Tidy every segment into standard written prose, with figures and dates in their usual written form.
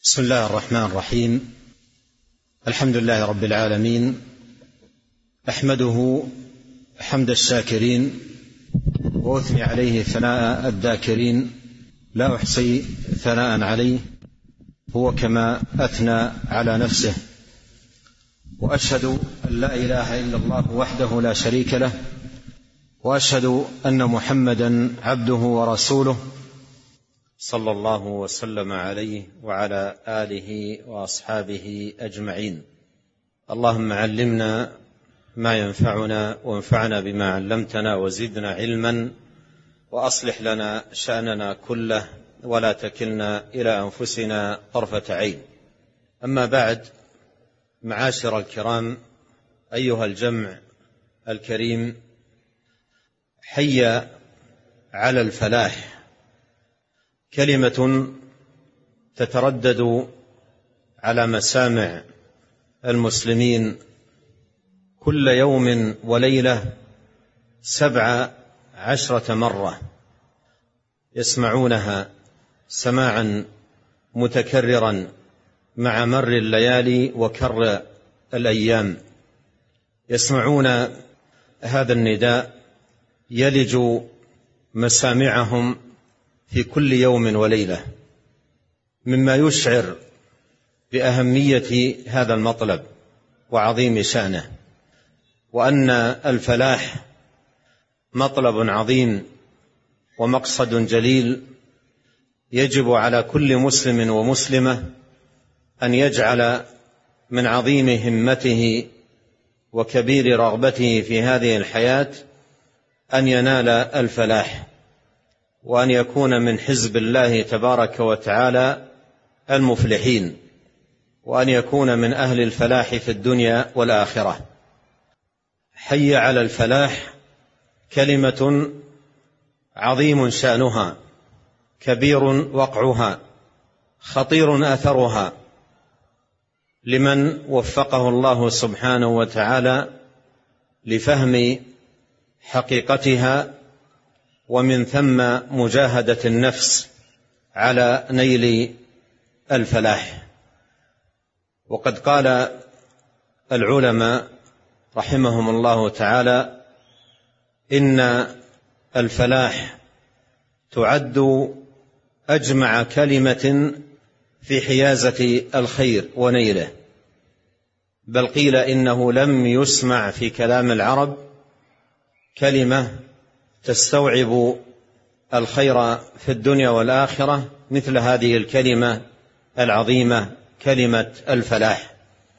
بسم الله الرحمن الرحيم. الحمد لله رب العالمين، أحمده حمد الشاكرين وأثني عليه ثناء الذاكرين، لا أحصي ثناء عليه هو كما أثنى على نفسه. وأشهد أن لا إله إلا الله وحده لا شريك له، وأشهد أن محمدا عبده ورسوله صلى الله وسلم عليه وعلى آله وأصحابه أجمعين. اللهم علمنا ما ينفعنا وانفعنا بما علمتنا وزدنا علما، وأصلح لنا شأننا كله ولا تكلنا إلى أنفسنا طرفة عين. أما بعد، معاشر الكرام، أيها الجمع الكريم، حي على الفلاح كلمة تتردد على مسامع المسلمين كل يوم وليلة 17 مرة، يسمعونها سماعا متكررا مع مر الليالي وكر الأيام. يسمعون هذا النداء يلج مسامعهم في كل يوم وليلة، مما يشعر بأهمية هذا المطلب وعظيم شأنه، وأن الفلاح مطلب عظيم ومقصد جليل يجب على كل مسلم ومسلمة أن يجعل من عظيم همته وكبير رغبته في هذه الحياة أن ينال الفلاح، وأن يكون من حزب الله تبارك وتعالى المفلحين، وأن يكون من أهل الفلاح في الدنيا والآخرة. حي على الفلاح كلمة عظيم شأنها، كبير وقعها، خطير أثرها، لمن وفقه الله سبحانه وتعالى لفهم حقيقتها، ومن ثم مجاهدة النفس على نيل الفلاح. وقد قال العلماء رحمهم الله تعالى إن الفلاح تعد أجمع كلمة في حيازة الخير ونيله، بل قيل إنه لم يسمع في كلام العرب كلمة تستوعب الخير في الدنيا والآخرة مثل هذه الكلمة العظيمة، كلمة الفلاح.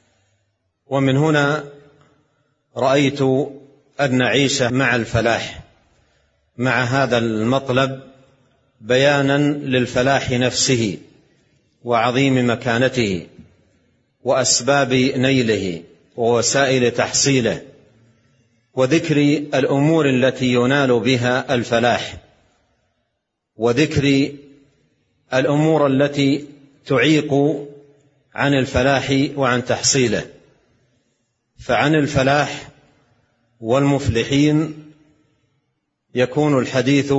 ومن هنا رأيت أن نعيش مع الفلاح، مع هذا المطلب، بيانا للفلاح نفسه وعظيم مكانته وأسباب نيله ووسائل تحصيله، وذكر الأمور التي ينال بها الفلاح، وذكر الأمور التي تعيق عن الفلاح وعن تحصيله. فعن الفلاح والمفلحين يكون الحديث،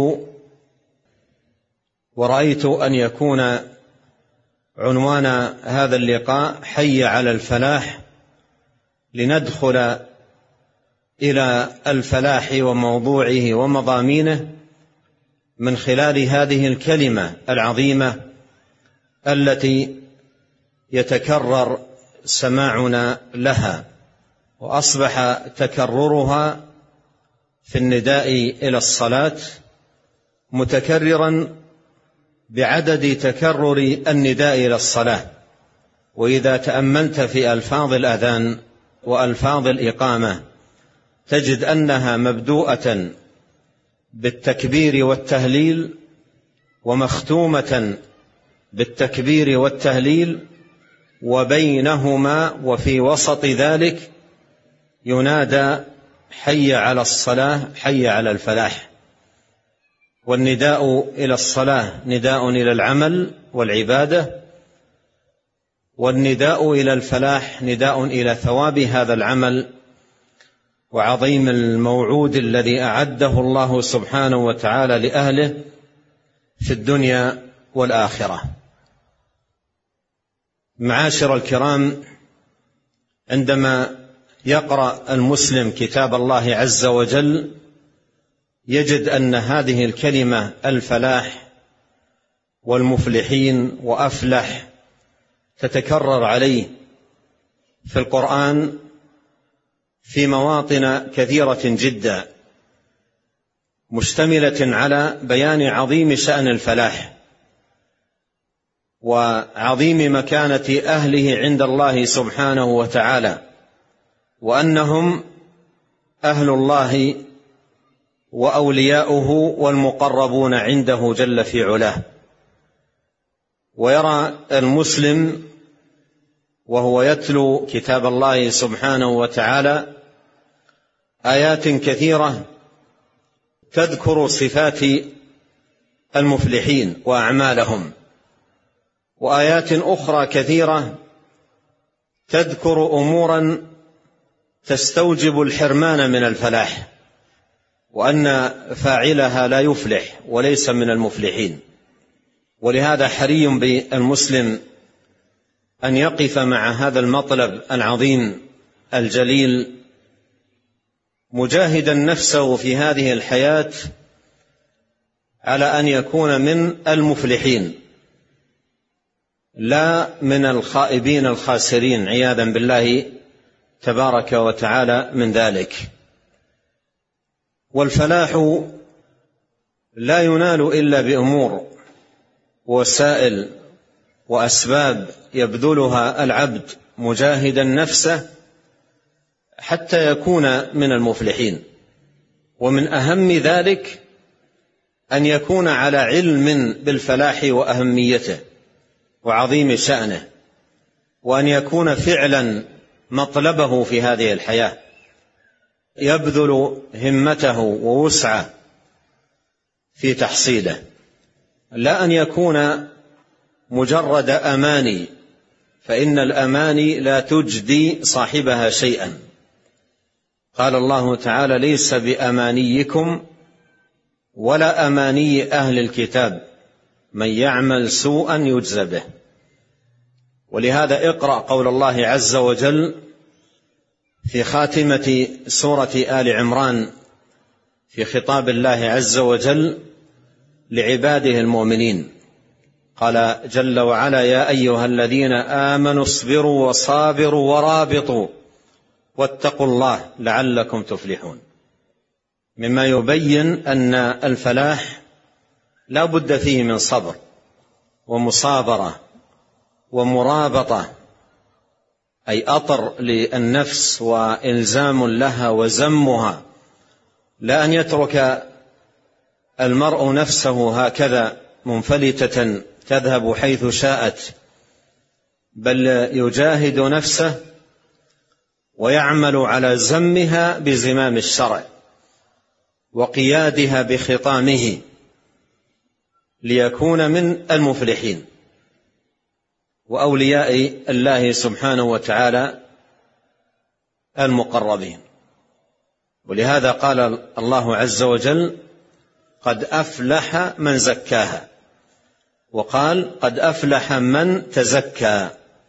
ورأيت أن يكون عنوان هذا اللقاء حي على الفلاح، لندخل إلى الفلاح وموضوعه ومضامينه من خلال هذه الكلمة العظيمة التي يتكرر سماعنا لها، وأصبح تكررها في النداء إلى الصلاة متكررا بعدد تكرر النداء إلى الصلاة. وإذا تأملت في ألفاظ الأذان وألفاظ الإقامة تجد أنها مبدوءة بالتكبير والتهليل، ومختومة بالتكبير والتهليل، وبينهما وفي وسط ذلك ينادى حي على الصلاة، حي على الفلاح. والنداء إلى الصلاة نداء إلى العمل والعبادة، والنداء إلى الفلاح نداء إلى ثواب هذا العمل وعظيم الموعود الذي أعده الله سبحانه وتعالى لأهله في الدنيا والآخرة. معاشر الكرام، عندما يقرأ المسلم كتاب الله عز وجل يجد أن هذه الكلمة الفلاح والمفلحين وأفلح تتكرر عليه في القرآن في مواطن كثيرة جدا، مشتملة على بيان عظيم شأن الفلاح وعظيم مكانة أهله عند الله سبحانه وتعالى، وأنهم أهل الله وأولياؤه والمقربون عنده جل في علاه. ويرى المسلم وهو يتلو كتاب الله سبحانه وتعالى آيات كثيرة تذكر صفات المفلحين وأعمالهم، وآيات أخرى كثيرة تذكر أمورا تستوجب الحرمان من الفلاح، وأن فاعلها لا يفلح وليس من المفلحين. ولهذا حري بالمسلم أن يقف مع هذا المطلب العظيم الجليل مجاهدا نفسه في هذه الحياة على أن يكون من المفلحين لا من الخائبين الخاسرين، عياذا بالله تبارك وتعالى من ذلك. والفلاح لا ينال إلا بأمور وسائل وأسباب يبذلها العبد مجاهدا نفسه حتى يكون من المفلحين. ومن أهم ذلك أن يكون على علم بالفلاح وأهميته وعظيم شأنه، وأن يكون فعلا مطلبه في هذه الحياة، يبذل همته ووسعه في تحصيله، لا أن يكون مجرد أماني، فإن الأماني لا تجدي صاحبها شيئا. قال الله تعالى: ليس بأمانيكم ولا أماني أهل الكتاب من يعمل سوءا يجز به. ولهذا اقرأ قول الله عز وجل في خاتمة سورة آل عمران في خطاب الله عز وجل لعباده المؤمنين، قال جل وعلا: يا أيها الذين آمنوا اصبروا وصابروا ورابطوا واتقوا الله لعلكم تفلحون. مما يبين أن الفلاح لا بد فيه من صبر ومصابرة ومرابطة، أي أطر للنفس وإلزام لها وزمها، لا أن يترك المرء نفسه هكذا منفلتة تذهب حيث شاءت، بل يجاهد نفسه ويعمل على زمها بزمام الشرع وقيادها بخطامه ليكون من المفلحين وأولياء الله سبحانه وتعالى المقربين. ولهذا قال الله عز وجل: قد أفلح من زكاها، وقال: قد أفلح من تزكى.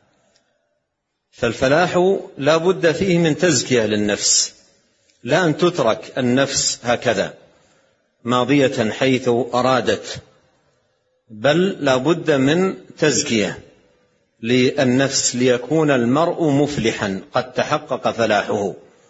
فالفلاح لا بد فيه من تزكية للنفس، لا أن تترك النفس هكذا ماضية حيث أرادت، بل لا بد من تزكية للنفس ليكون المرء مفلحا قد تحقق فلاحه.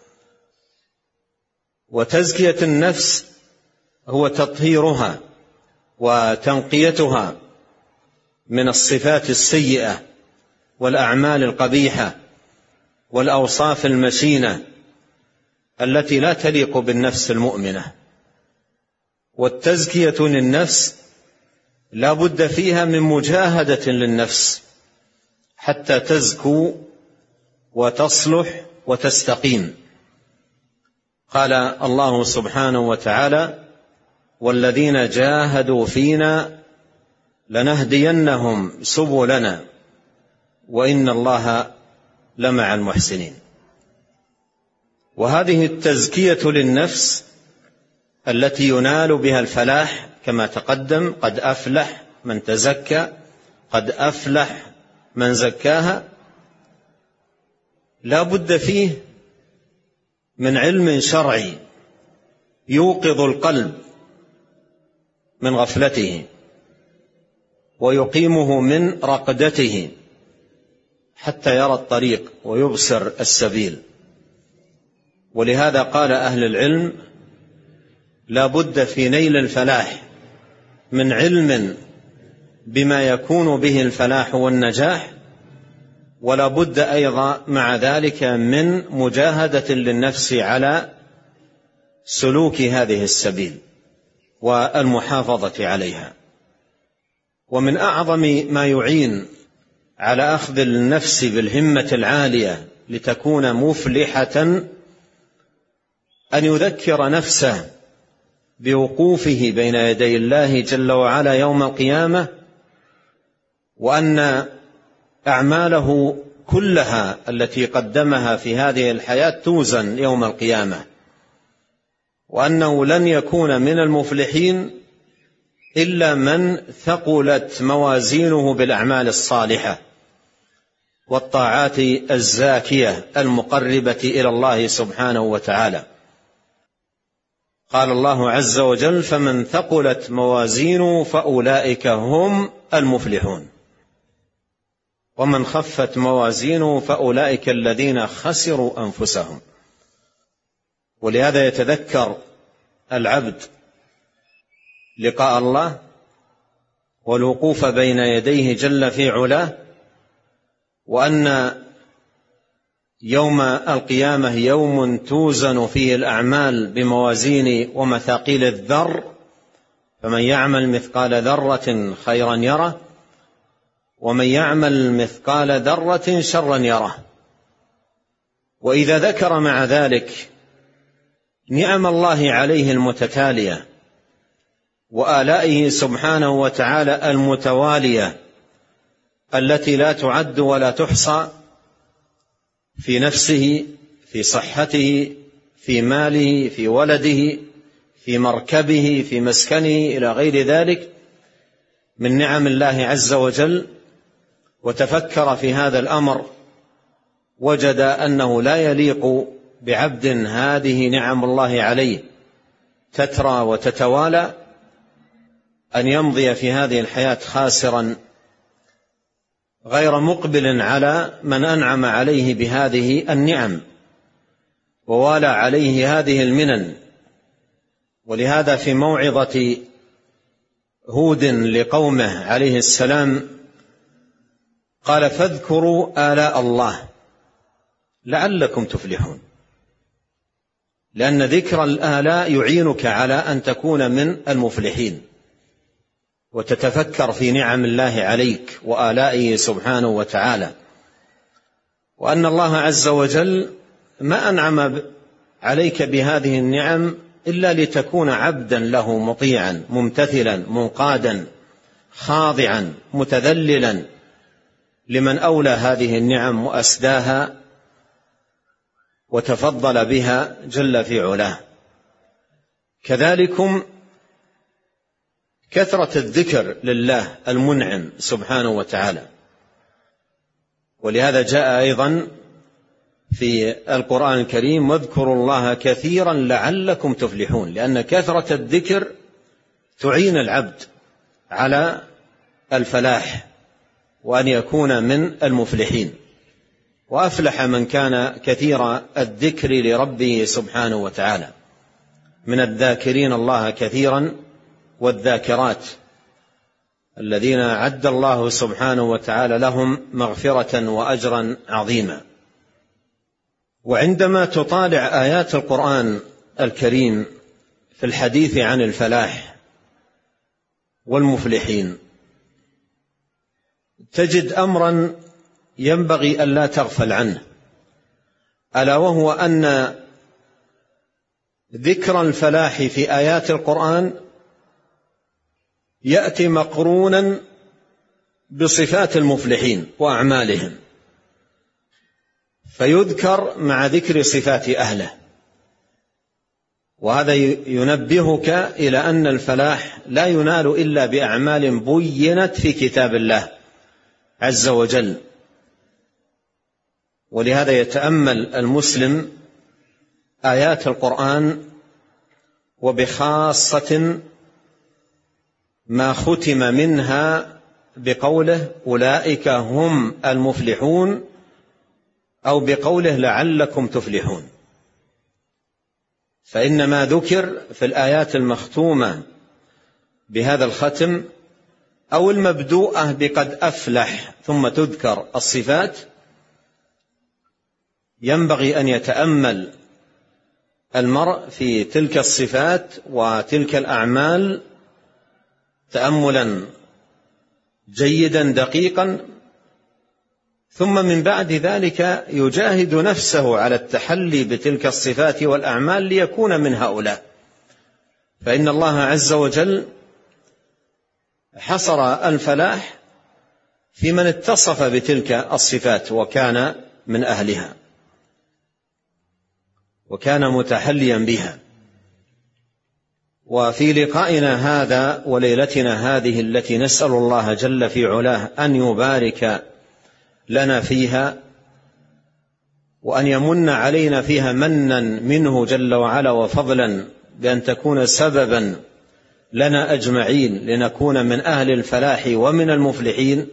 وتزكية النفس هو تطهيرها وتنقيتها من الصفات السيئة والأعمال القبيحة والأوصاف المشينة التي لا تليق بالنفس المؤمنة. والتزكية للنفس لا بد فيها من مجاهدة للنفس حتى تزكو وتصلح وتستقيم. قال الله سبحانه وتعالى: والذين جاهدوا فينا لنهدينهم سبلنا وإن الله لمع المحسنين. وهذه التزكية للنفس التي ينال بها الفلاح كما تقدم: قد أفلح من تزكى، قد أفلح من زكاها لا بد فيه من علم شرعي يوقظ القلب من غفلته ويقيمه من رقدته حتى يرى الطريق ويبصر السبيل. ولهذا قال أهل العلم لا بد في نيل الفلاح من علم بما يكون به الفلاح والنجاح، ولا بد أيضا مع ذلك من مجاهدة للنفس على سلوك هذه السبيل والمحافظة عليها. ومن أعظم ما يعين على أخذ النفس بالهمة العالية لتكون مفلحة أن يذكر نفسه بوقوفه بين يدي الله جل وعلا يوم القيامة، وأن أعماله كلها التي قدمها في هذه الحياة توزن يوم القيامة، وأنه لن يكون من المفلحين إلا من ثقلت موازينه بالأعمال الصالحة والطاعات الزاكية المقربة إلى الله سبحانه وتعالى. قال الله عز وجل فمن ثقلت موازينه فأولئك هم المفلحون، ومن خفت موازينه فأولئك الذين خسروا أنفسهم. ولهذا يتذكر العبد لقاء الله والوقوف بين يديه جل في علاه، وأن يوم القيامة يوم توزن فيه الأعمال بموازين ومثاقيل الذر، فمن يعمل مثقال ذرة خيرا يره ومن يعمل مثقال ذرة شرا يره. وإذا ذكر مع ذلك نعم الله عليه المتتالية وآلائه سبحانه وتعالى المتوالية التي لا تعد ولا تحصى في نفسه، في صحته، في ماله، في ولده، في مركبه، في مسكنه، إلى غير ذلك من نعم الله عز وجل، وتفكر في هذا الأمر وجد أنه لا يليق بعبد هذه نعم الله عليه تترى وتتوالى أن يمضي في هذه الحياة خاسرا غير مقبل على من أنعم عليه بهذه النعم ووالى عليه هذه المنن. ولهذا في موعظة هود لقومه عليه السلام قال فاذكروا آلاء الله لعلكم تفلحون، لأن ذكر الآلاء يعينك على أن تكون من المفلحين وتتفكر في نعم الله عليك وآلائه سبحانه وتعالى، وأن الله عز وجل ما أنعم عليك بهذه النعم إلا لتكون عبدا له مطيعا ممتثلا منقادا خاضعا متذللا لمن أولى هذه النعم وأسداها وتفضل بها جل في علاه. كذلكم كثرة الذكر لله المنعم سبحانه وتعالى. ولهذا جاء أيضا في القرآن الكريم واذكروا الله كثيرا لعلكم تفلحون، لأن كثرة الذكر تعين العبد على الفلاح وأن يكون من المفلحين. وأفلح من كان كثير الذكر لربه سبحانه وتعالى، من الذاكرين الله كثيرا والذاكرات الذين أعد الله سبحانه وتعالى لهم مغفرة وأجرا عظيما. وعندما تطالع آيات القرآن الكريم في الحديث عن الفلاح والمفلحين تجد أمرا ينبغي ألا تغفل عنه، ألا وهو أن ذكر الفلاح في آيات القرآن يأتي مقرونا بصفات المفلحين وأعمالهم، فيذكر مع ذكر صفات أهله. وهذا ينبهك إلى أن الفلاح لا ينال إلا بأعمال بينت في كتاب الله عز وجل. ولهذا يتأمل المسلم آيات القرآن، وبخاصة ما ختم منها بقوله أولئك هم المفلحون، أو بقوله لعلكم تفلحون. فإن ما ذكر في الآيات المختومة بهذا الختم أو المبدوءة بقد أفلح ثم تذكر الصفات، ينبغي أن يتأمل المرء في تلك الصفات وتلك الأعمال تأملا جيدا دقيقا، ثم من بعد ذلك يجاهد نفسه على التحلي بتلك الصفات والأعمال ليكون من هؤلاء. فإن الله عز وجل حصر الفلاح في من اتصف بتلك الصفات وكان من أهلها وكان متحليا بها. وفي لقائنا هذا وليلتنا هذه التي نسأل الله جل في علاه أن يبارك لنا فيها وأن يمن علينا فيها منا منه جل وعلا وفضلا، بأن تكون سببا لنا أجمعين لنكون من أهل الفلاح ومن المفلحين،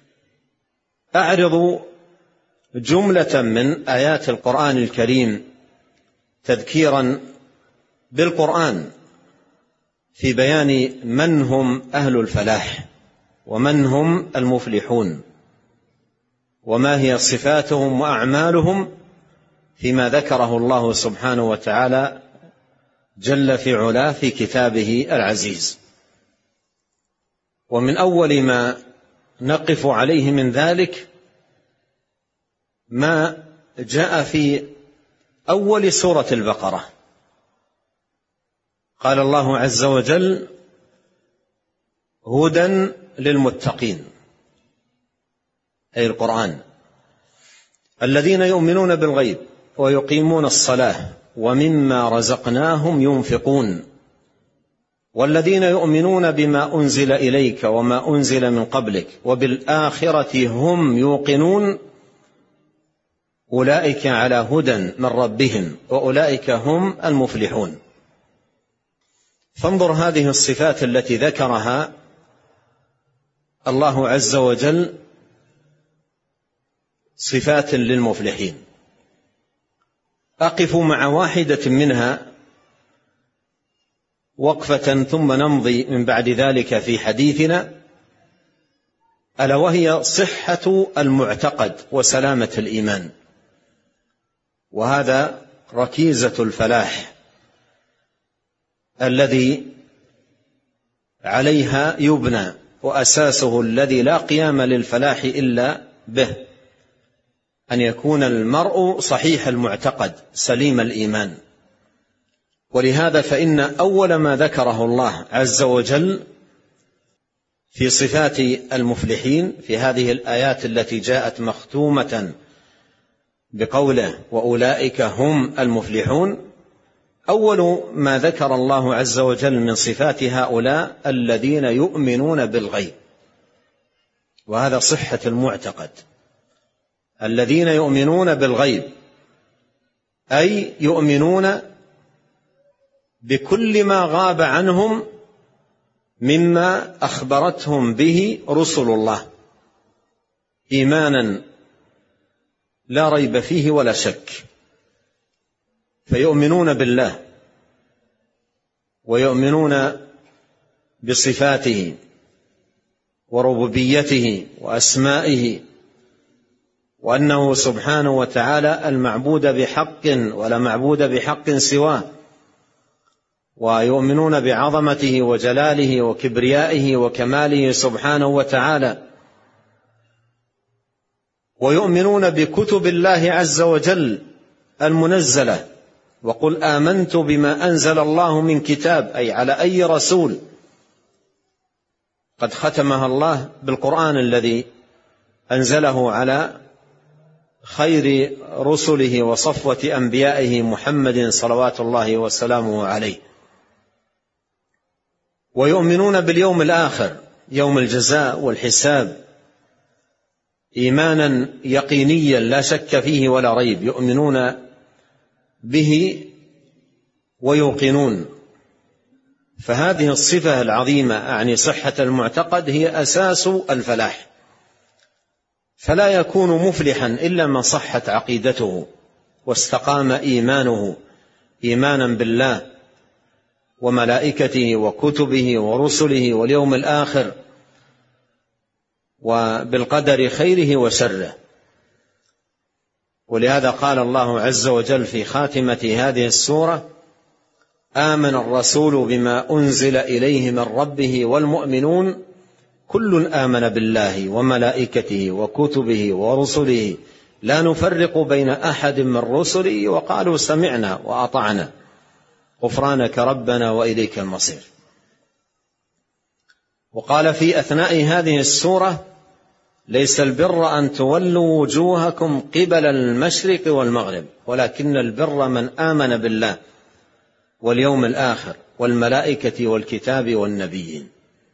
أعرض جملة من آيات القرآن الكريم تذكيرا بالقرآن في بيان من هم أهل الفلاح ومن هم المفلحون، وما هي صفاتهم وأعمالهم فيما ذكره الله سبحانه وتعالى جل في علاه في كتابه العزيز. ومن أول ما نقف عليه من ذلك ما جاء في أول سورة البقرة. قال الله عز وجل: هدى للمتقين، أي القرآن، الذين يؤمنون بالغيب ويقيمون الصلاة ومما رزقناهم ينفقون، والذين يؤمنون بما أنزل إليك وما أنزل من قبلك وبالآخرة هم يوقنون، أولئك على هدى من ربهم وأولئك هم المفلحون. فانظر هذه الصفات التي ذكرها الله عز وجل صفات للمفلحين. أقف مع واحدة منها وقفة ثم نمضي من بعد ذلك في حديثنا، ألا وهي صحة المعتقد وسلامة الإيمان، وهذا ركيزة الفلاح الذي عليها يبنى، وأساسه الذي لا قيام للفلاح إلا به، أن يكون المرء صحيح المعتقد سليم الإيمان. ولهذا فإن أول ما ذكره الله عز وجل في صفات المفلحين في هذه الآيات التي جاءت مختومة بقوله وأولئك هم المفلحون، أول ما ذكر الله عز وجل من صفات هؤلاء الذين يؤمنون بالغيب، وهذا صحة المعتقد. الذين يؤمنون بالغيب أي يؤمنون بكل ما غاب عنهم مما أخبرتهم به رسل الله إيمانا لا ريب فيه ولا شك. فيؤمنون بالله ويؤمنون بصفاته وربوبيته وأسمائه، وأنه سبحانه وتعالى المعبود بحق ولا معبود بحق سواه، ويؤمنون بعظمته وجلاله وكبريائه وكماله سبحانه وتعالى، ويؤمنون بكتب الله عز وجل المنزلة، وقل آمنت بما أنزل الله من كتاب، أي على أي رسول قد ختمها الله بالقرآن الذي أنزله على خير رسله وصفوة أنبيائه محمد صلوات الله وسلامه عليه. ويؤمنون باليوم الآخر، يوم الجزاء والحساب، إيمانا يقينيا لا شك فيه ولا ريب، يؤمنون به ويوقنون. فهذه الصفة العظيمة أعني صحة المعتقد هي أساس الفلاح، فلا يكون مفلحا إلا من صحت عقيدته واستقام إيمانه إيمانا بالله وملائكته وكتبه ورسله واليوم الآخر وبالقدر خيره وشره. ولهذا قال الله عز وجل في خاتمة هذه السورة: آمن الرسول بما أنزل إليه من ربه والمؤمنون كل آمن بالله وملائكته وكتبه ورسله لا نفرق بين أحد من رسله وقالوا سمعنا وأطعنا غفرانك ربنا وإليك المصير. وقال في أثناء هذه السورة: ليس البر أن تولوا وجوهكم قبل المشرق والمغرب ولكن البر من آمن بالله واليوم الآخر والملائكة والكتاب والنبيين.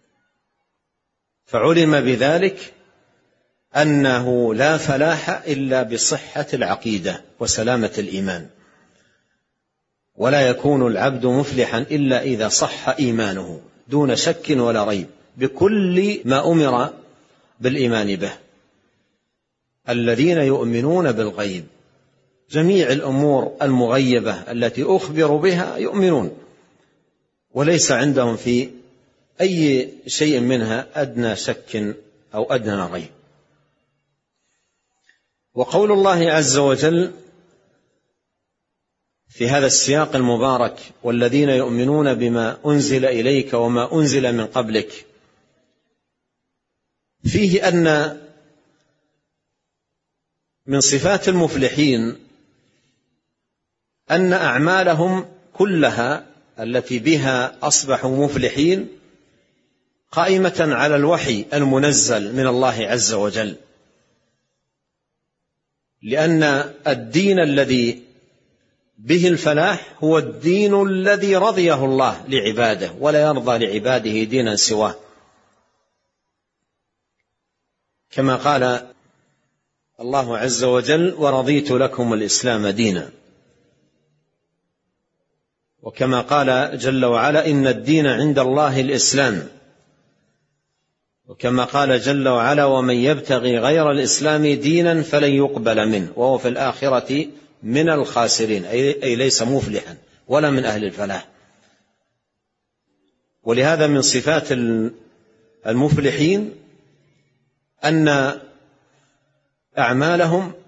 فعلم بذلك أنه لا فلاح إلا بصحة العقيدة وسلامة الإيمان، ولا يكون العبد مفلحا إلا إذا صح إيمانه دون شك ولا ريب بكل ما أمر بالإيمان به. الذين يؤمنون بالغيب، جميع الأمور المغيبة التي أخبروا بها يؤمنون، وليس عندهم في أي شيء منها أدنى شك أو أدنى ريب. وقول الله عز وجل في هذا السياق المبارك: والذين يؤمنون بما أنزل إليك وما أنزل من قبلك، فيه أن من صفات المفلحين أن أعمالهم كلها التي بها أصبحوا مفلحين قائمة على الوحي المنزل من الله عز وجل، لأن الدين الذي به الفلاح هو الدين الذي رضيه الله لعباده، ولا يرضى لعباده دينا سواه، كما قال الله عز وجل: ورضيت لكم الإسلام دينا. وكما قال جل وعلا: إن الدين عند الله الإسلام. وكما قال جل وعلا: ومن يبتغي غير الإسلام دينا فلن يقبل منه وهو في الآخرة من الخاسرين، أي ليس مفلحا ولا من أهل الفلاح. ولهذا من صفات المفلحين أن أعمالهم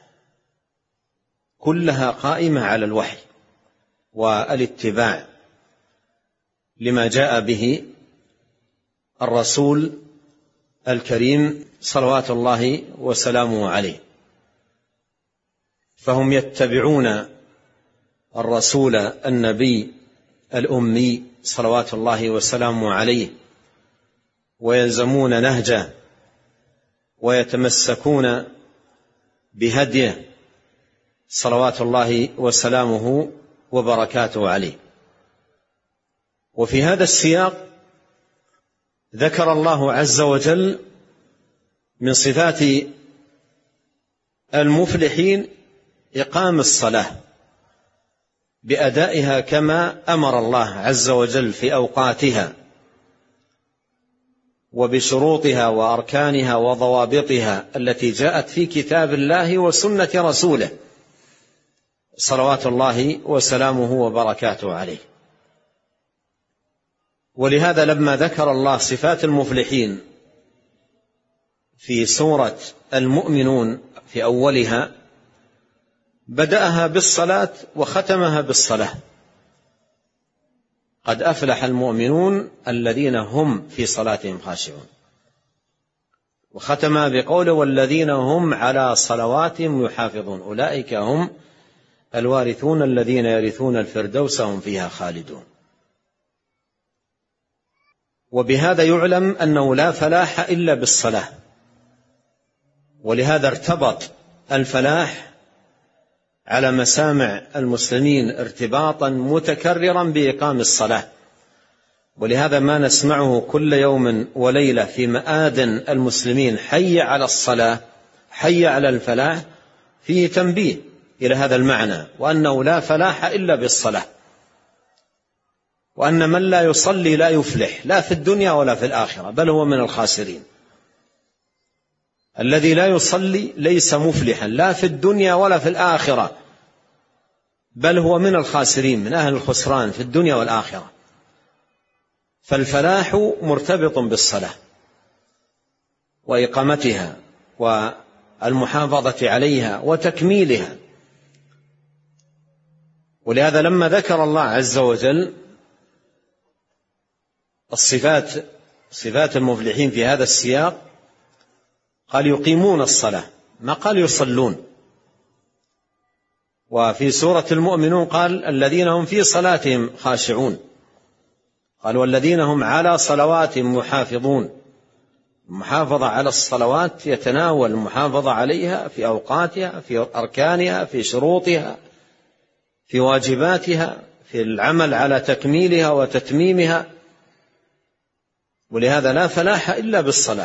كلها قائمة على الوحي والاتباع لما جاء به الرسول الكريم صلوات الله وسلامه عليه. فهم يتبعون الرسول النبي الأمي صلوات الله وسلامه عليه، ويلزمون نهجه ويتمسكون بهديه صلوات الله وسلامه وبركاته عليه. وفي هذا السياق ذكر الله عز وجل من صفات المفلحين إقام الصلاة بأدائها كما أمر الله عز وجل في أوقاتها وبشروطها وأركانها وضوابطها التي جاءت في كتاب الله وسنة رسوله صلوات الله وسلامه وبركاته عليه. ولهذا لما ذكر الله صفات المفلحين في سورة المؤمنون في أولها بدأها بالصلاة وختمها بالصلاة: قد أفلح المؤمنون الذين هم في صلاتهم خاشعون. وختمها بقوله: والذين هم على صلواتهم يحافظون أولئك هم الوارثون الذين يرثون الفردوس هم فيها خالدون. وبهذا يعلم أنه لا فلاح إلا بالصلاة. ولهذا ارتبط الفلاح على مسامع المسلمين ارتباطا متكررا بإقام الصلاة. ولهذا ما نسمعه كل يوم وليلة في مآذن المسلمين: حي على الصلاة، حي على الفلاح فيه تنبيه إلى هذا المعنى، وأنه لا فلاح إلا بالصلاة، وأن من لا يصلي لا يفلح لا في الدنيا ولا في الآخرة، بل هو من الخاسرين. الذي لا يصلي ليس مفلحا لا في الدنيا ولا في الآخرة، بل هو من الخاسرين، من أهل الخسران في الدنيا والآخرة. فالفلاح مرتبط بالصلاة وإقامتها والمحافظة عليها وتكميلها. ولهذا لما ذكر الله عز وجل صفات المفلحين في هذا السياق قال يقيمون الصلاة، ما قال يصلون. وفي سورة المؤمنون قال الذين هم في صلاتهم خاشعون، قال والذين هم على صلواتهم محافظون. المحافظة على الصلوات يتناول المحافظة عليها في أوقاتها، في أركانها، في شروطها، في واجباتها، في العمل على تكميلها وتتميمها. ولهذا لا فلاح إلا بالصلاة.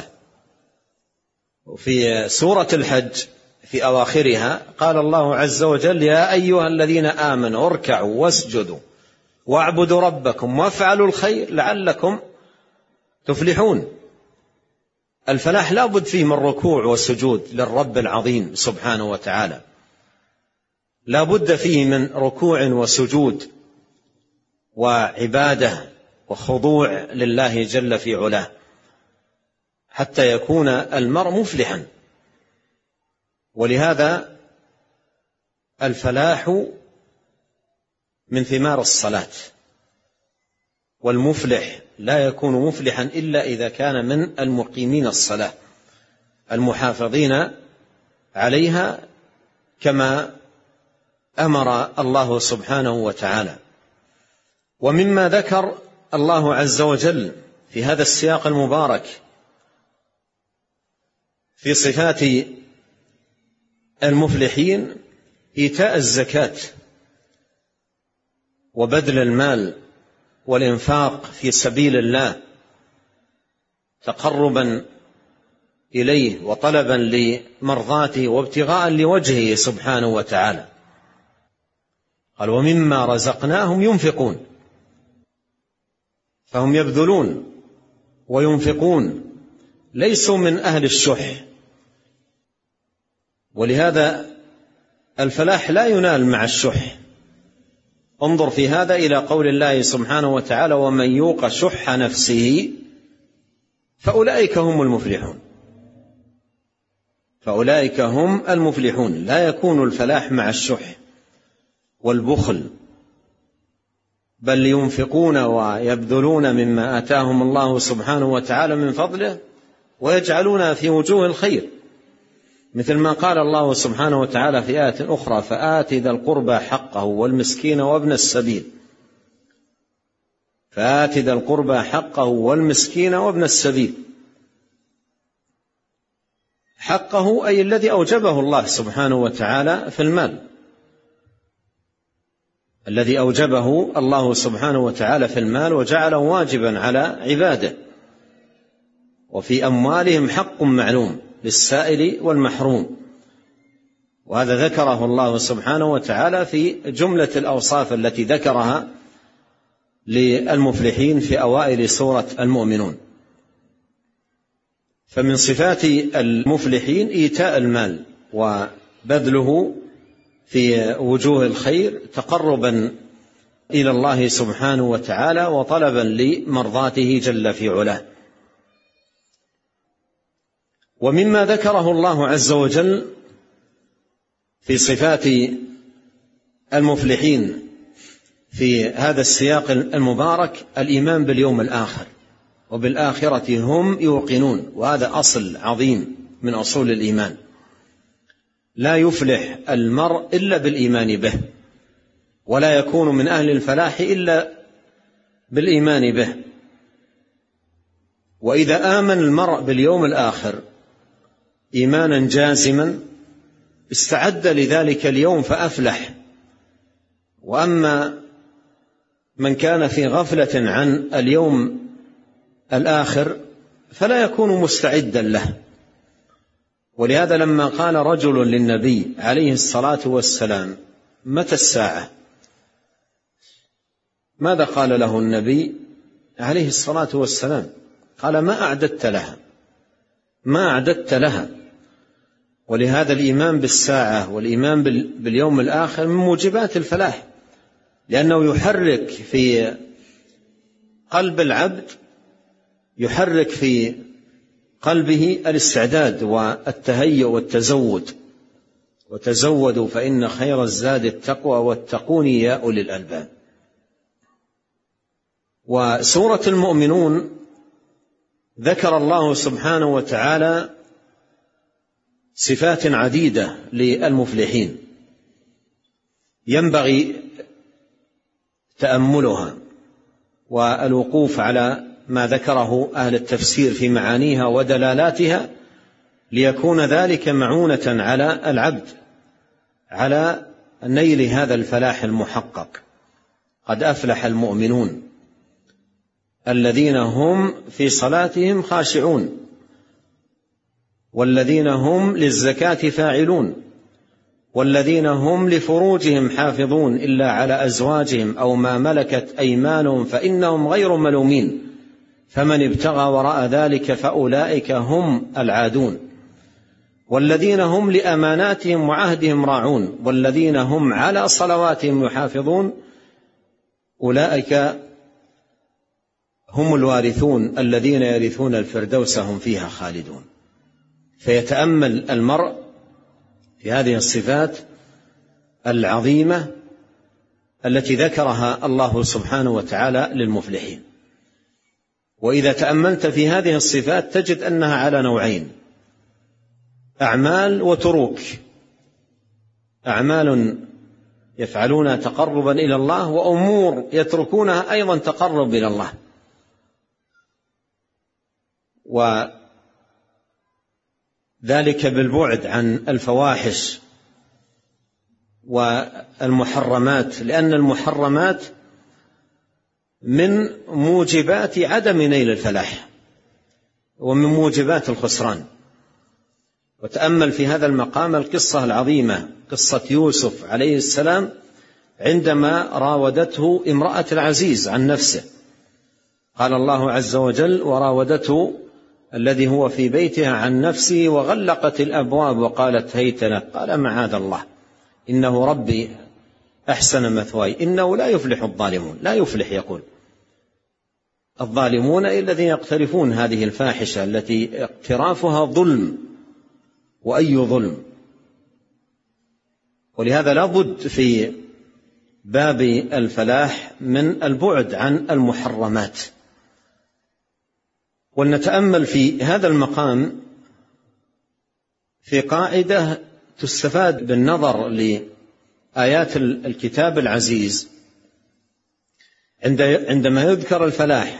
وفي سورة الحج في أواخرها قال الله عز وجل يا أيها الذين آمنوا اركعوا واسجدوا واعبدوا ربكم وافعلوا الخير لعلكم تفلحون. الفلاح لا بد فيه من ركوع وسجود للرب العظيم سبحانه وتعالى، لا بد فيه من ركوع وسجود وعبادة وخضوع لله جل في علاه حتى يكون المرء مفلحا. ولهذا الفلاح من ثمار الصلاة، والمفلح لا يكون مفلحا إلا إذا كان من المقيمين الصلاة المحافظين عليها كما أمر الله سبحانه وتعالى. ومما ذكر الله عز وجل في هذا السياق المبارك في صفات المفلحين إيتاء الزكاة وبذل المال والإنفاق في سبيل الله تقربا إليه وطلبا لمرضاته وابتغاء لوجهه سبحانه وتعالى. قال ومما رزقناهم ينفقون، فهم يبذلون وينفقون، ليسوا من أهل الشح. ولهذا الفلاح لا ينال مع الشح. انظر في هذا إلى قول الله سبحانه وتعالى ومن يوق شح نفسه فأولئك هم المفلحون. فأولئك هم المفلحون. لا يكون الفلاح مع الشح والبخل، بل ينفقون ويبذلون مما آتاهم الله سبحانه وتعالى من فضله ويجعلون في وجوه الخير، مثل ما قال الله سبحانه وتعالى في آية أخرى فآت ذا القربى حقه والمسكين وابن السبيل. فآت ذا القربى حقه والمسكين وابن السبيل. حقه أي الذي أوجبه الله سبحانه وتعالى في المال، الذي أوجبه الله سبحانه وتعالى في المال وجعله واجبا على عباده. وفي أموالهم حق معلوم للسائل والمحروم، وهذا ذكره الله سبحانه وتعالى في جملة الأوصاف التي ذكرها للمفلحين في أوائل سورة المؤمنون. فمن صفات المفلحين إيتاء المال وبذله في وجوه الخير تقربا إلى الله سبحانه وتعالى وطلبا لمرضاته جل في علاه. ومما ذكره الله عز وجل في صفات المفلحين في هذا السياق المبارك الإيمان باليوم الآخر، وبالآخرة هم يوقنون، وهذا أصل عظيم من أصول الإيمان. لا يفلح المرء إلا بالإيمان به، ولا يكون من أهل الفلاح إلا بالإيمان به. وإذا آمن المرء باليوم الآخر إيمانا جازما استعد لذلك اليوم فأفلح. وأما من كان في غفلة عن اليوم الآخر فلا يكون مستعدا له، ولهذا لما قال رجل للنبي عليه الصلاة والسلام: متى الساعة؟ ماذا قال له النبي عليه الصلاة والسلام؟ قال: ما أعددت لها، ما أعددت لها. ولهذا الإيمان بالساعة والإيمان باليوم الآخر من موجبات الفلاح، لأنه يحرك في قلب العبد، يحرك في قلبه الاستعداد والتهيؤ والتزود. وتزودوا فإن خير الزاد التقوى واتقون يا أولي الألباب. وسورة المؤمنون ذكر الله سبحانه وتعالى صفات عديدة للمفلحين ينبغي تأملها والوقوف على ما ذكره أهل التفسير في معانيها ودلالاتها، ليكون ذلك معونة على العبد على نيل هذا الفلاح المحقق. قد أفلح المؤمنون الذين هم في صلاتهم خاشعون والذين هم للزكاة فاعلون والذين هم لفروجهم حافظون إلا على أزواجهم أو ما ملكت أيمانهم فإنهم غير ملومين فمن ابتغى وراء ذلك فأولئك هم العادون والذين هم لأماناتهم وعهدهم راعون والذين هم على صلواتهم يحافظون أولئك هم الوارثون الذين يرثون الفردوس هم فيها خالدون. فيتأمل المرء في هذه الصفات العظيمة التي ذكرها الله سبحانه وتعالى للمفلحين. وإذا تأملت في هذه الصفات تجد أنها على نوعين: أعمال وتروك. أعمال يفعلونها تقربا إلى الله، وأمور يتركونها أيضا تقرب إلى الله. وذلك بالبعد عن الفواحش والمحرمات، لأن المحرمات من موجبات عدم نيل الفلاح ومن موجبات الخسران. وتأمل في هذا المقام القصة العظيمة، قصة يوسف عليه السلام عندما راودته امرأة العزيز عن نفسه. قال الله عز وجل: وراودته الذي هو في بيتها عن نفسه وغلقت الأبواب وقالت هيت لك. قال: معاذ الله، إنه ربي أحسن مثواي إنه لا يفلح الظالمون. لا يفلح، يقول الظالمون الذين يقترفون هذه الفاحشة التي اقترافها ظلم، وأي ظلم. ولهذا لا بد في باب الفلاح من البعد عن المحرمات. ولنتأمل في هذا المقام في قاعدة تستفاد بالنظر لآيات الكتاب العزيز. عندما يذكر الفلاح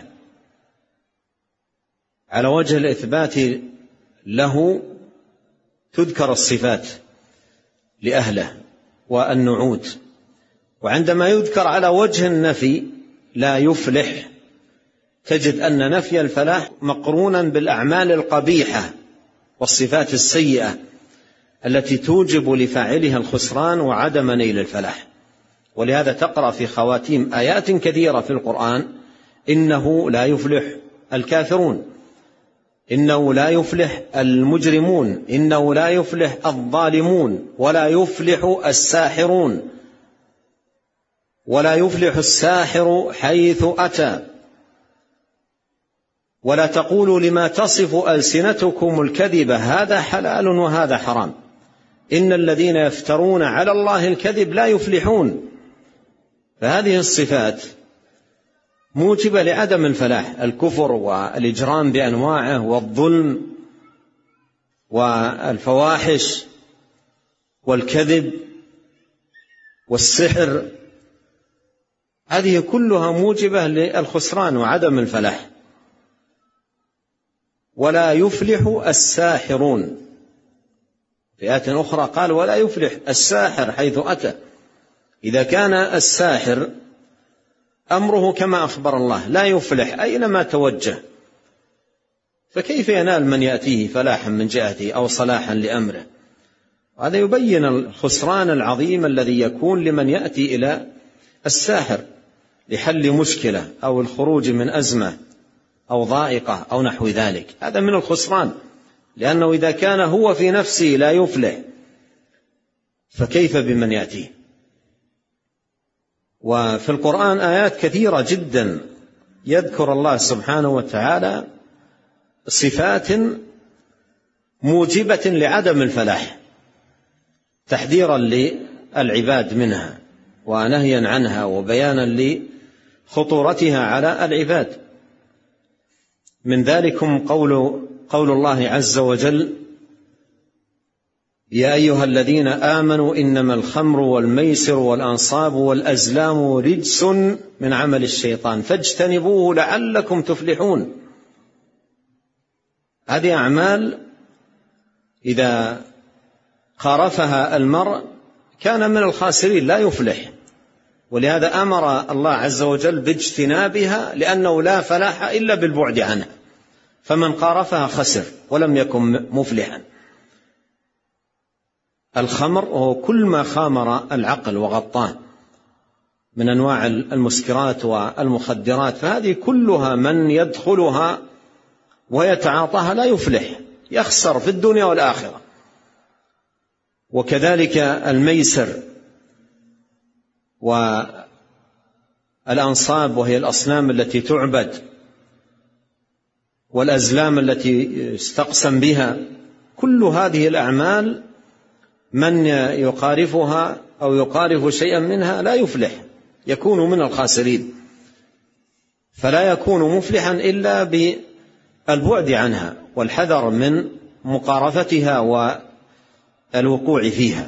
على وجه الإثبات له تذكر الصفات لأهله والنعوت، وعندما يذكر على وجه النفي لا يفلح تجد أن نفي الفلاح مقرونا بالأعمال القبيحة والصفات السيئة التي توجب لفاعلها الخسران وعدم نيل الفلاح. ولهذا تقرأ في خواتيم آيات كثيرة في القرآن: إنه لا يفلح الكافرون، إنه لا يفلح المجرمون، إنه لا يفلح الظالمون، ولا يفلح الساحرون، ولا يفلح الساحر حيث أتى، ولا تقولوا لما تصف ألسنتكم الكذب هذا حلال وهذا حرام، إن الذين يفترون على الله الكذب لا يفلحون. فهذه الصفات موجبة لعدم الفلاح: الكفر والإجرام بأنواعه والظلم والفواحش والكذب والسحر، هذه كلها موجبة للخسران وعدم الفلاح. ولا يفلح الساحرون. في آية أخرى قال: ولا يفلح الساحر حيث أتى. إذا كان الساحر أمره كما أخبر الله لا يفلح أينما توجه، فكيف ينال من يأتيه فلاحا من جهته أو صلاحا لأمره؟ هذا يبين الخسران العظيم الذي يكون لمن يأتي إلى الساحر لحل مشكلة أو الخروج من أزمة أو ضائقة أو نحو ذلك. هذا من الخسران، لأنه إذا كان هو في نفسه لا يفلح فكيف بمن يأتيه؟ وفي القرآن آيات كثيرة جدا يذكر الله سبحانه وتعالى صفات موجبة لعدم الفلاح، تحذيرا للعباد منها ونهيا عنها وبيانا لخطورتها على العباد. من ذلكم قول الله عز وجل: يا أيها الذين آمنوا إنما الخمر والميسر والأنصاب والأزلام رجس من عمل الشيطان فاجتنبوه لعلكم تفلحون. هذه أعمال إذا قارفها المرء كان من الخاسرين لا يفلح، ولهذا أمر الله عز وجل باجتنابها، لأنه لا فلاح إلا بالبعد عنها، فمن قارفها خسر ولم يكن مفلحا. الخمر هو كل ما خامر العقل وغطاه من أنواع المسكرات والمخدرات، فهذه كلها من يدخلها ويتعاطاها لا يفلح، يخسر في الدنيا والآخرة. وكذلك الميسر والأنصاب وهي الأصنام التي تعبد، والأزلام التي يستقسم بها، كل هذه الأعمال من يقارفها أو يقارف شيئا منها لا يفلح، يكون من الخاسرين، فلا يكون مفلحا إلا بالبعد عنها والحذر من مقارفتها والوقوع فيها.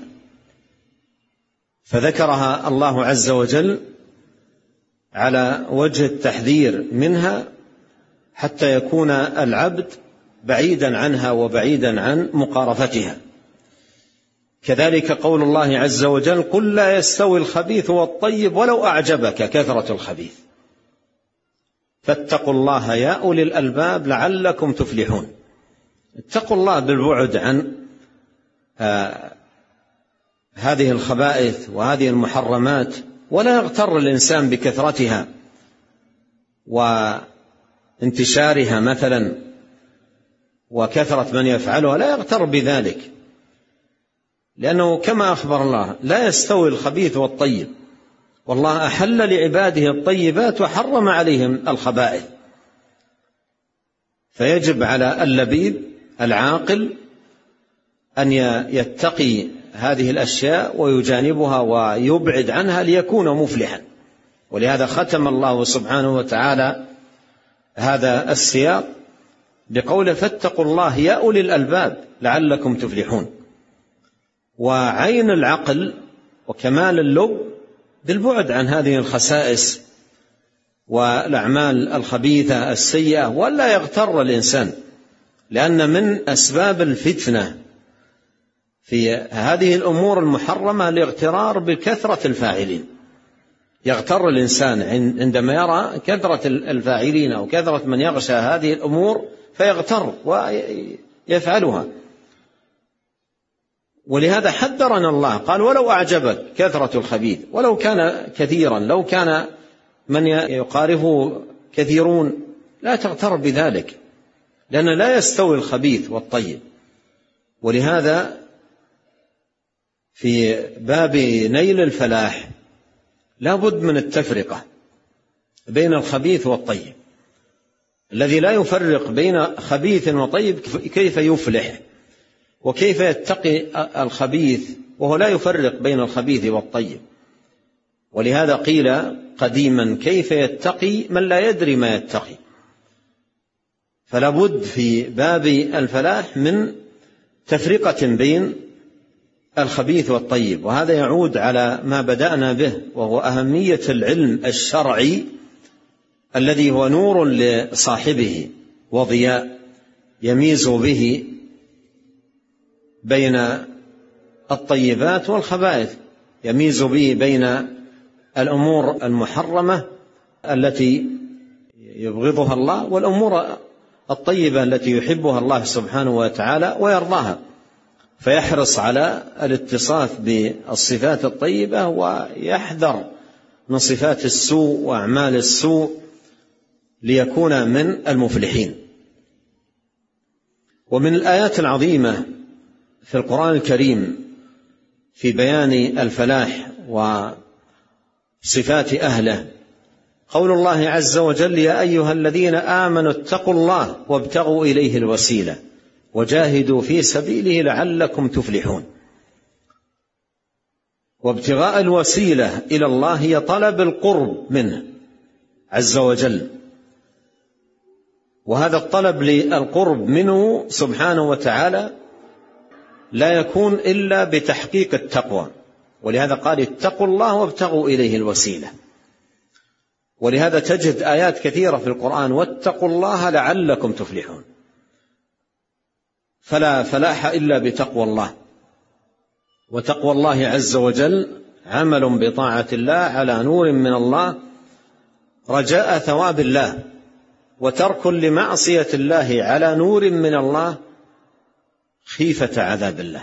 فذكرها الله عز وجل على وجه التحذير منها حتى يكون العبد بعيدا عنها وبعيدا عن مقارفتها. كذلك قول الله عز وجل: قل لا يستوي الخبيث والطيب ولو أعجبك كثرة الخبيث فاتقوا الله يا أولي الألباب لعلكم تفلحون. اتقوا الله بالبعد عن هذه الخبائث وهذه المحرمات، ولا يغتر الإنسان بكثرتها وانتشارها مثلا وكثرة من يفعلها، لا يغتر بذلك، لأنه كما أخبر الله: لا يستوي الخبيث والطيب، والله أحل لعباده الطيبات وحرم عليهم الخبائث. فيجب على اللبيب العاقل أن يتقي هذه الأشياء ويجانبها ويبعد عنها ليكون مفلحا. ولهذا ختم الله سبحانه وتعالى هذا السياق بقوله: فاتقوا الله يا أولي الألباب لعلكم تفلحون. وعين العقل وكمال اللب بالبعد عن هذه الخسائس والأعمال الخبيثة السيئة، ولا يغتر الإنسان، لأن من أسباب الفتنة في هذه الأمور المحرمة الاغترار بكثرة الفاعلين. يغتر الإنسان عندما يرى كثرة الفاعلين أو كثرة من يغشى هذه الأمور فيغتر ويفعلها. ولهذا حذرنا الله، قال: ولو أعجبك كثرة الخبيث، ولو كان كثيرا، لو كان من يقارفه كثيرون لا تغتر بذلك، لأن لا يستوي الخبيث والطيب. ولهذا في باب نيل الفلاح لا بد من التفرقة بين الخبيث والطيب. الذي لا يفرق بين خبيث وطيب كيف يفلح؟ وكيف يتقي الخبيث وهو لا يفرق بين الخبيث والطيب؟ ولهذا قيل قديما: كيف يتقي من لا يدري ما يتقي؟ فلا بد في باب الفلاح من تفرقة بين الخبيث والطيب. وهذا يعود على ما بدأنا به، وهو أهمية العلم الشرعي الذي هو نور لصاحبه وضياء يميز به بين الطيبات والخبائث، يميز به بين الأمور المحرمة التي يبغضها الله والأمور الطيبة التي يحبها الله سبحانه وتعالى ويرضاها، فيحرص على الاتصاف بالصفات الطيبة ويحذر من صفات السوء وأعمال السوء ليكون من المفلحين. ومن الآيات العظيمة في القرآن الكريم في بيان الفلاح وصفات أهله قول الله عز وجل: يا أيها الذين آمنوا اتقوا الله وابتغوا إليه الوسيلة وجاهدوا في سبيله لعلكم تفلحون. وابتغاء الوسيلة إلى الله هي طلب القرب منه عز وجل، وهذا الطلب للقرب منه سبحانه وتعالى لا يكون إلا بتحقيق التقوى، ولهذا قال: اتقوا الله وابتغوا إليه الوسيلة. ولهذا تجد آيات كثيرة في القرآن: واتقوا الله لعلكم تفلحون. فلا فلاح إلا بتقوى الله، وتقوى الله عز وجل عمل بطاعة الله على نور من الله رجاء ثواب الله، وترك لمعصية الله على نور من الله خيفة عذاب الله.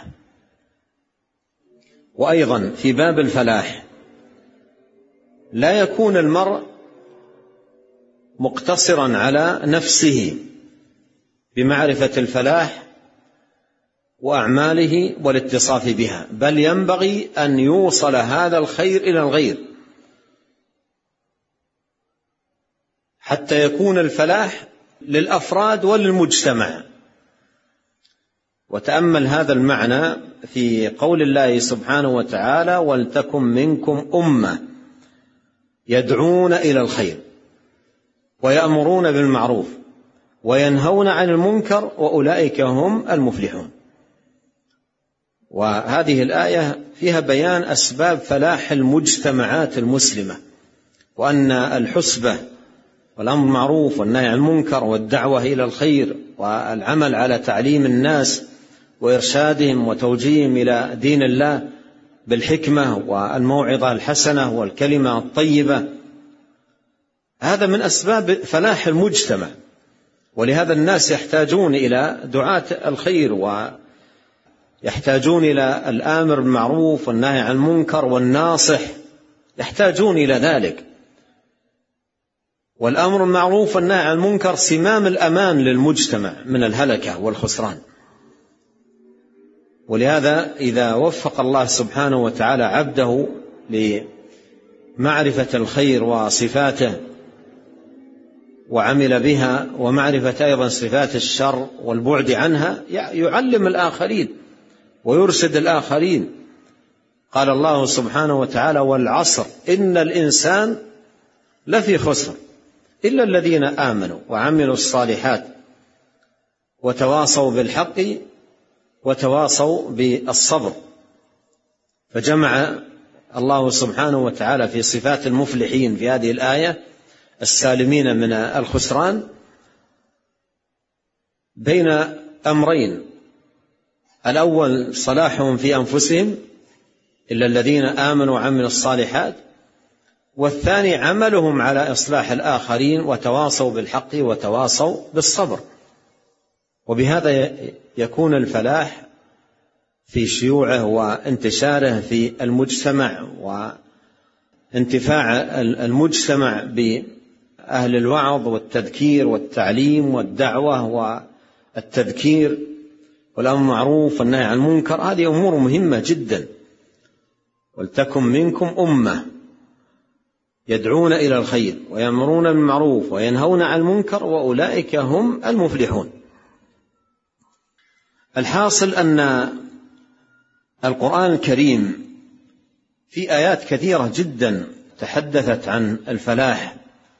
وأيضا في باب الفلاح لا يكون المرء مقتصرا على نفسه بمعرفة الفلاح وأعماله والاتصاف بها، بل ينبغي أن يوصل هذا الخير إلى الغير حتى يكون الفلاح للأفراد وللمجتمع. وتأمل هذا المعنى في قول الله سبحانه وتعالى: ولتكن منكم أمة يدعون إلى الخير ويأمرون بالمعروف وينهون عن المنكر وأولئك هم المفلحون. وهذه الآية فيها بيان أسباب فلاح المجتمعات المسلمة، وأن الحسبة والأمر بالمعروف والنهي عن المنكر والدعوة إلى الخير والعمل على تعليم الناس وإرشادهم وتوجيههم إلى دين الله بالحكمة والموعظة الحسنة والكلمة الطيبة، هذا من أسباب فلاح المجتمع. ولهذا الناس يحتاجون إلى دعاة الخير، ويحتاجون إلى الآمر بالمعروف والنهي عن المنكر والناصح، يحتاجون إلى ذلك. والأمر بالمعروف والنهي عن المنكر سمام الأمان للمجتمع من الهلكة والخسران. ولهذا إذا وفق الله سبحانه وتعالى عبده لمعرفة الخير وصفاته وعمل بها، ومعرفة أيضا صفات الشر والبعد عنها، يعلم الآخرين ويرشد الآخرين. قال الله سبحانه وتعالى: والعصر إن الإنسان لفي خسر إلا الذين آمنوا وعملوا الصالحات وتواصوا بالحق وتواصوا بالصبر. فجمع الله سبحانه وتعالى في صفات المفلحين في هذه الآية السالمين من الخسران بين أمرين: الأول صلاحهم في أنفسهم إلا الذين آمنوا وعملوا الصالحات، والثاني عملهم على إصلاح الآخرين وتواصوا بالحق وتواصوا بالصبر. وبهذا يكون الفلاح في شيوعه وانتشاره في المجتمع، وانتفاع المجتمع بأهل الوعظ والتذكير والتعليم والدعوة والتذكير والأمر بالمعروف والنهي عن المنكر. هذه أمور مهمة جدا. ولتكن منكم أمة يدعون إلى الخير ويأمرون بالمعروف وينهون عن المنكر وأولئك هم المفلحون. الحاصل أن القرآن الكريم في آيات كثيرة جدا تحدثت عن الفلاح،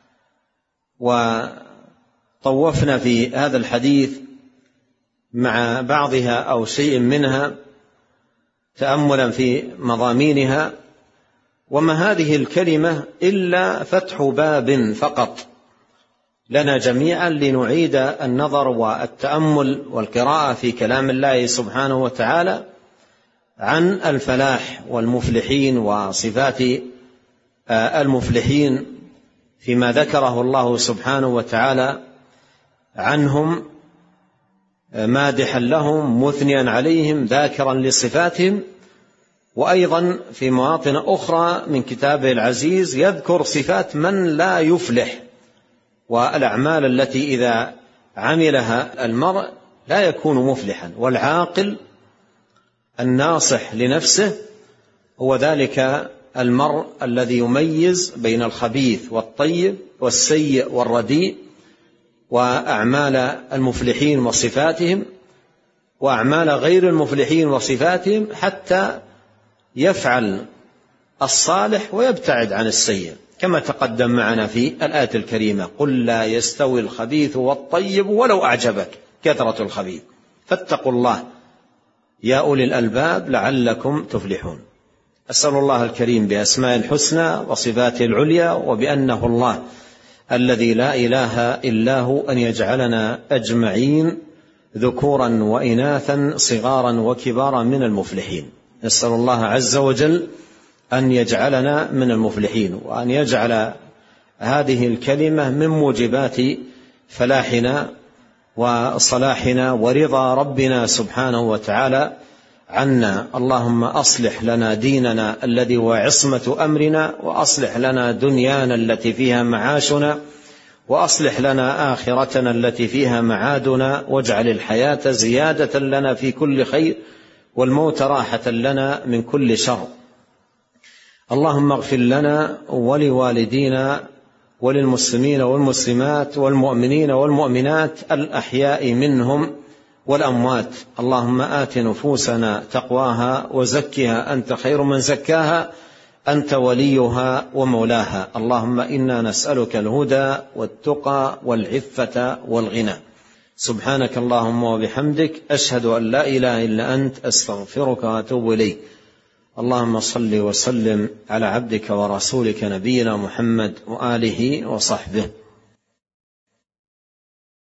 وطوفنا في هذا الحديث مع بعضها أو شيء منها تأملا في مضامينها. وما هذه الكلمة إلا فتح باب فقط لنا جميعا لنعيد النظر والتأمل والقراءة في كلام الله سبحانه وتعالى عن الفلاح والمفلحين وصفات المفلحين فيما ذكره الله سبحانه وتعالى عنهم مادحا لهم مثنيا عليهم ذاكرا لصفاتهم. وأيضا في مواطن أخرى من كتابه العزيز يذكر صفات من لا يفلح والأعمال التي إذا عملها المرء لا يكون مفلحا. والعاقل الناصح لنفسه هو ذلك المرء الذي يميز بين الخبيث والطيب والسيء والرديء، وأعمال المفلحين وصفاتهم وأعمال غير المفلحين وصفاتهم، حتى يفعل الصالح ويبتعد عن السيء، كما تقدم معنا في الآية الكريمة: قل لا يستوي الخبيث والطيب ولو أعجبك كثرة الخبيث فاتقوا الله يا أولي الألباب لعلكم تفلحون. أسأل الله الكريم بأسماء الحسنى وصفاته العليا وبأنه الله الذي لا إله إلا هو أن يجعلنا أجمعين ذكورا وإناثا صغارا وكبارا من المفلحين. نسأل الله عز وجل أن يجعلنا من المفلحين، وأن يجعل هذه الكلمة من موجبات فلاحنا وصلاحنا ورضا ربنا سبحانه وتعالى عنا. اللهم أصلح لنا ديننا الذي هو عصمة أمرنا، وأصلح لنا دنيانا التي فيها معاشنا، وأصلح لنا آخرتنا التي فيها معادنا، واجعل الحياة زيادة لنا في كل خير والموت راحة لنا من كل شر. اللهم اغفر لنا ولوالدينا وللمسلمين والمسلمات والمؤمنين والمؤمنات الأحياء منهم والأموات. اللهم آت نفوسنا تقواها وزكها أنت خير من زكاها أنت وليها ومولاها. اللهم إنا نسألك الهدى والتقى والعفة والغنى. سبحانك اللهم وبحمدك أشهد أن لا إله إلا أنت أستغفرك وأتوب إليك. اللهم صل وسلم على عبدك ورسولك نبينا محمد وآله وصحبه.